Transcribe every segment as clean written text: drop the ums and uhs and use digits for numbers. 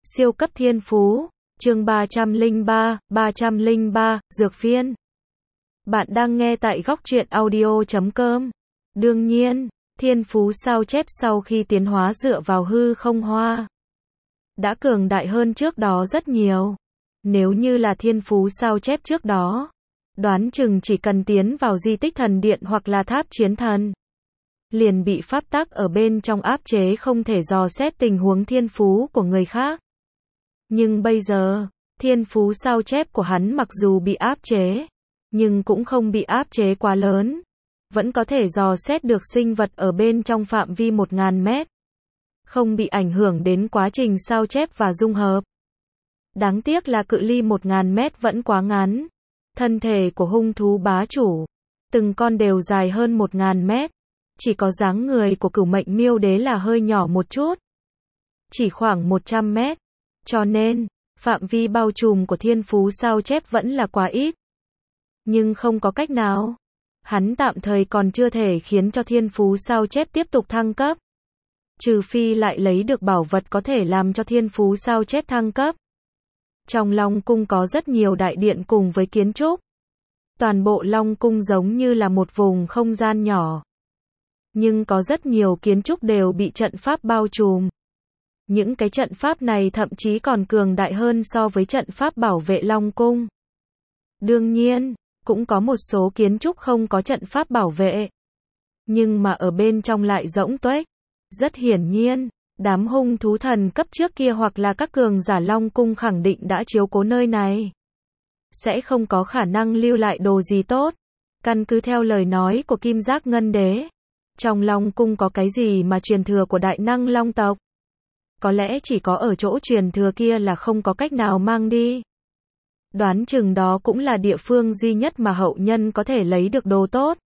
Siêu cấp thiên phú, chương 303, Dược Phiên. Bạn đang nghe tại góc truyện audio.com. Đương nhiên, thiên phú sao chép sau khi tiến hóa dựa vào hư không hoa đã cường đại hơn trước đó rất nhiều. Nếu như là thiên phú sao chép trước đó, đoán chừng chỉ cần tiến vào di tích thần điện hoặc là tháp chiến thần, liền bị pháp tắc ở bên trong áp chế không thể dò xét tình huống thiên phú của người khác. Nhưng bây giờ, thiên phú sao chép của hắn mặc dù bị áp chế, nhưng cũng không bị áp chế quá lớn, vẫn có thể dò xét được sinh vật ở bên trong phạm vi 1000 mét, không bị ảnh hưởng đến quá trình sao chép và dung hợp. Đáng tiếc là cự ly 1000 mét vẫn quá ngắn. Thân thể của hung thú bá chủ, từng con đều dài hơn 1000 mét, chỉ có dáng người của Cửu Mệnh Miêu Đế là hơi nhỏ một chút, chỉ khoảng 100 mét. Cho nên, phạm vi bao trùm của thiên phú sao chép vẫn là quá ít. Nhưng không có cách nào. Hắn tạm thời còn chưa thể khiến cho thiên phú sao chép tiếp tục thăng cấp. Trừ phi lại lấy được bảo vật có thể làm cho thiên phú sao chép thăng cấp. Trong Long Cung có rất nhiều đại điện cùng với kiến trúc. Toàn bộ Long Cung giống như là một vùng không gian nhỏ. Nhưng có rất nhiều kiến trúc đều bị trận pháp bao trùm. Những cái trận pháp này thậm chí còn cường đại hơn so với trận pháp bảo vệ Long Cung. Đương nhiên, cũng có một số kiến trúc không có trận pháp bảo vệ. Nhưng mà ở bên trong lại rỗng tuếch. Rất hiển nhiên, đám hung thú thần cấp trước kia hoặc là các cường giả Long Cung khẳng định đã chiếu cố nơi này. Sẽ không có khả năng lưu lại đồ gì tốt. Căn cứ theo lời nói của Kim Giác Ngân Đế, trong Long Cung có cái gì mà truyền thừa của đại năng Long tộc? Có lẽ chỉ có ở chỗ truyền thừa kia là không có cách nào mang đi. Đoán chừng đó cũng là địa phương duy nhất mà hậu nhân có thể lấy được đồ tốt.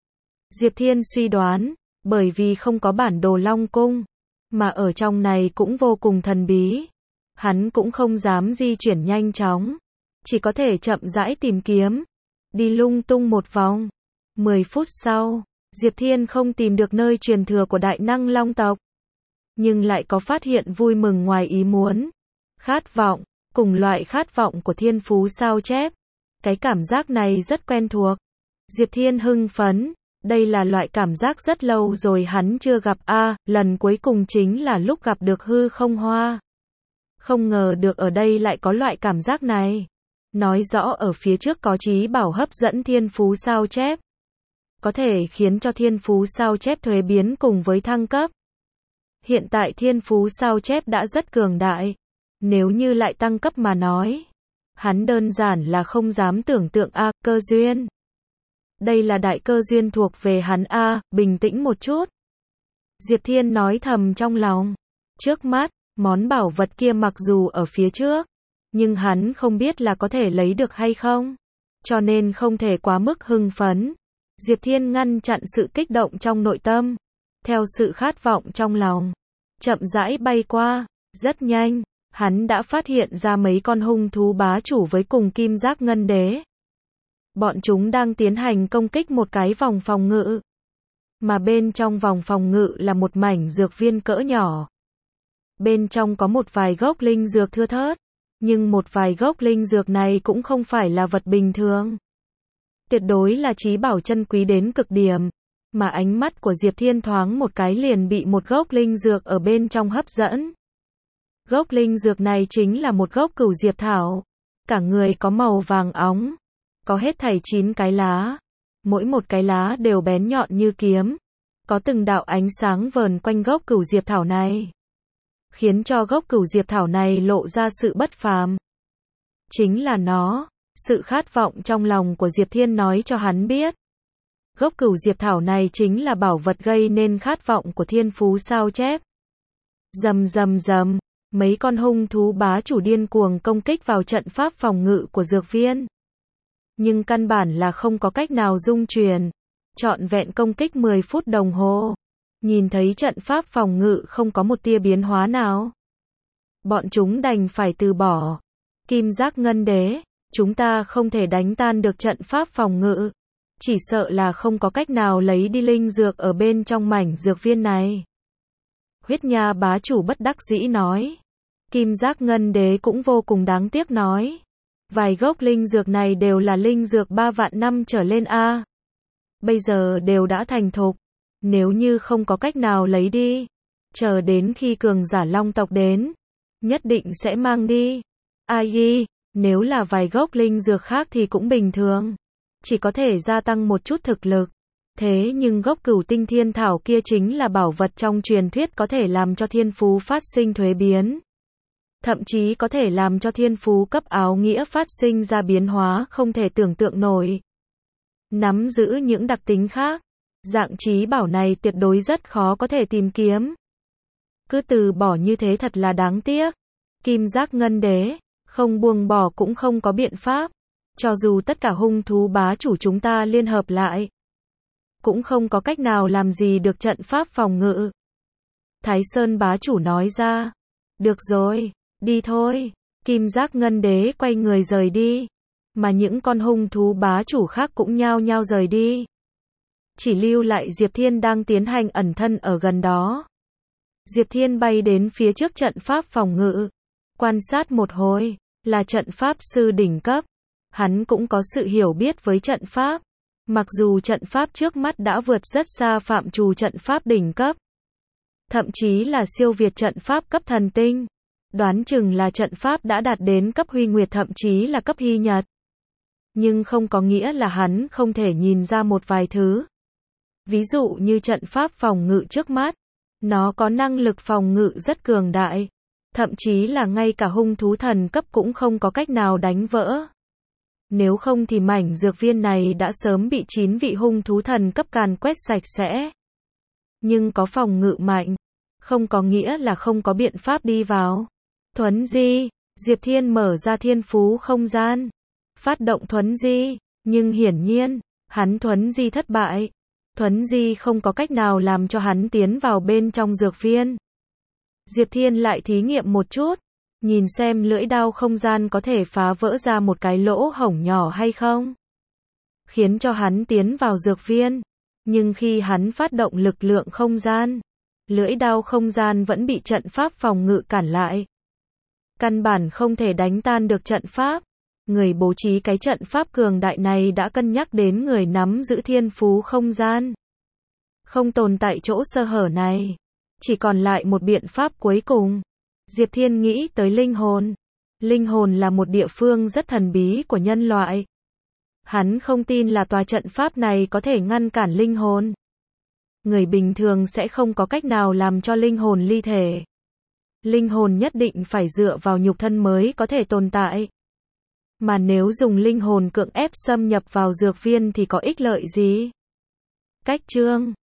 Diệp Thiên suy đoán, bởi vì không có bản đồ Long Cung, mà ở trong này cũng vô cùng thần bí. Hắn cũng không dám di chuyển nhanh chóng, chỉ có thể chậm rãi tìm kiếm, đi lung tung một vòng. 10 phút sau, Diệp Thiên không tìm được nơi truyền thừa của đại năng Long tộc. Nhưng lại có phát hiện vui mừng ngoài ý muốn. Khát vọng, cùng loại khát vọng của thiên phú sao chép. Cái cảm giác này rất quen thuộc. Diệp Thiên hưng phấn, đây là loại cảm giác rất lâu rồi hắn chưa gặp lần cuối cùng chính là lúc gặp được hư không hoa. Không ngờ được ở đây lại có loại cảm giác này. Nói rõ ở phía trước có trí bảo hấp dẫn thiên phú sao chép. Có thể khiến cho thiên phú sao chép thuế biến cùng với thăng cấp. Hiện tại thiên phú sao chép đã rất cường đại. Nếu như lại tăng cấp mà nói, hắn đơn giản là không dám tưởng tượng cơ duyên. Đây là đại cơ duyên thuộc về hắn bình tĩnh một chút. Diệp Thiên nói thầm trong lòng. Trước mắt, món bảo vật kia mặc dù ở phía trước, nhưng hắn không biết là có thể lấy được hay không. Cho nên không thể quá mức hưng phấn. Diệp Thiên ngăn chặn sự kích động trong nội tâm. Theo sự khát vọng trong lòng, chậm rãi bay qua, rất nhanh, hắn đã phát hiện ra mấy con hung thú bá chủ với cùng Kim Giác Ngân Đế. Bọn chúng đang tiến hành công kích một cái vòng phòng ngự. Mà bên trong vòng phòng ngự là một mảnh dược viên cỡ nhỏ. Bên trong có một vài gốc linh dược thưa thớt, nhưng một vài gốc linh dược này cũng không phải là vật bình thường. Tuyệt đối là trí bảo chân quý đến cực điểm. Mà ánh mắt của Diệp Thiên thoáng một cái liền bị một gốc linh dược ở bên trong hấp dẫn. Gốc linh dược này chính là một gốc cửu diệp thảo. Cả người có màu vàng óng. Có hết thảy 9 cái lá. Mỗi một cái lá đều bén nhọn như kiếm. Có từng đạo ánh sáng vờn quanh gốc cửu diệp thảo này. Khiến cho gốc cửu diệp thảo này lộ ra sự bất phàm. Chính là nó. Sự khát vọng trong lòng của Diệp Thiên nói cho hắn biết. Gốc cửu diệp thảo này chính là bảo vật gây nên khát vọng của thiên phú sao chép. Rầm rầm rầm, mấy con hung thú bá chủ điên cuồng công kích vào trận pháp phòng ngự của dược viên. Nhưng căn bản là không có cách nào dung chuyển. Trọn vẹn công kích 10 phút đồng hồ. Nhìn thấy trận pháp phòng ngự không có một tia biến hóa nào. Bọn chúng đành phải từ bỏ. Kim Giác Ngân Đế, chúng ta không thể đánh tan được trận pháp phòng ngự. Chỉ sợ là không có cách nào lấy đi linh dược ở bên trong mảnh dược viên này. Huyết Nha bá chủ bất đắc dĩ nói. Kim Giác Ngân Đế cũng vô cùng đáng tiếc nói. Vài gốc linh dược này đều là linh dược 3 vạn năm trở lên a. Bây giờ đều đã thành thục. Nếu như không có cách nào lấy đi, chờ đến khi cường giả Long tộc đến, nhất định sẽ mang đi. Ai, nếu là vài gốc linh dược khác thì cũng bình thường. Chỉ có thể gia tăng một chút thực lực. Thế nhưng gốc Cửu Tinh Thiên Thảo kia chính là bảo vật trong truyền thuyết có thể làm cho thiên phú phát sinh thuế biến. Thậm chí có thể làm cho thiên phú cấp áo nghĩa phát sinh ra biến hóa không thể tưởng tượng nổi. Nắm giữ những đặc tính khác, dạng trí bảo này tuyệt đối rất khó có thể tìm kiếm. Cứ từ bỏ như thế thật là đáng tiếc. Kim Giác Ngân Đế, không buông bỏ cũng không có biện pháp. Cho dù tất cả hung thú bá chủ chúng ta liên hợp lại, cũng không có cách nào làm gì được trận pháp phòng ngự. Thái Sơn bá chủ nói ra. Được rồi, đi thôi. Kim Giác Ngân Đế quay người rời đi. Mà những con hung thú bá chủ khác cũng nhao nhao rời đi. Chỉ lưu lại Diệp Thiên đang tiến hành ẩn thân ở gần đó. Diệp Thiên bay đến phía trước trận pháp phòng ngự. Quan sát một hồi, là trận pháp sư đỉnh cấp. Hắn cũng có sự hiểu biết với trận pháp. Mặc dù trận pháp trước mắt đã vượt rất xa phạm trù trận pháp đỉnh cấp. Thậm chí là siêu việt trận pháp cấp thần tinh. Đoán chừng là trận pháp đã đạt đến cấp huy nguyệt thậm chí là cấp hy nhật. Nhưng không có nghĩa là hắn không thể nhìn ra một vài thứ. Ví dụ như trận pháp phòng ngự trước mắt. Nó có năng lực phòng ngự rất cường đại. Thậm chí là ngay cả hung thú thần cấp cũng không có cách nào đánh vỡ. Nếu không thì mảnh dược viên này đã sớm bị 9 vị hung thú thần cấp càn quét sạch sẽ. Nhưng có phòng ngự mạnh, không có nghĩa là không có biện pháp đi vào. Thuấn di, Diệp Thiên mở ra thiên phú không gian. Phát động thuấn di, nhưng hiển nhiên, hắn thuấn di thất bại. Thuấn di không có cách nào làm cho hắn tiến vào bên trong dược viên. Diệp Thiên lại thí nghiệm một chút. Nhìn xem lưỡi đao không gian có thể phá vỡ ra một cái lỗ hổng nhỏ hay không. Khiến cho hắn tiến vào dược viên. Nhưng khi hắn phát động lực lượng không gian, lưỡi đao không gian vẫn bị trận pháp phòng ngự cản lại. Căn bản không thể đánh tan được trận pháp. Người bố trí cái trận pháp cường đại này đã cân nhắc đến người nắm giữ thiên phú không gian. Không tồn tại chỗ sơ hở này. Chỉ còn lại một biện pháp cuối cùng. Diệp Thiên nghĩ tới linh hồn. Linh hồn là một địa phương rất thần bí của nhân loại. Hắn không tin là tòa trận pháp này có thể ngăn cản linh hồn. Người bình thường sẽ không có cách nào làm cho linh hồn ly thể. Linh hồn nhất định phải dựa vào nhục thân mới có thể tồn tại. Mà nếu dùng linh hồn cưỡng ép xâm nhập vào dược viên thì có ích lợi gì? Cách chương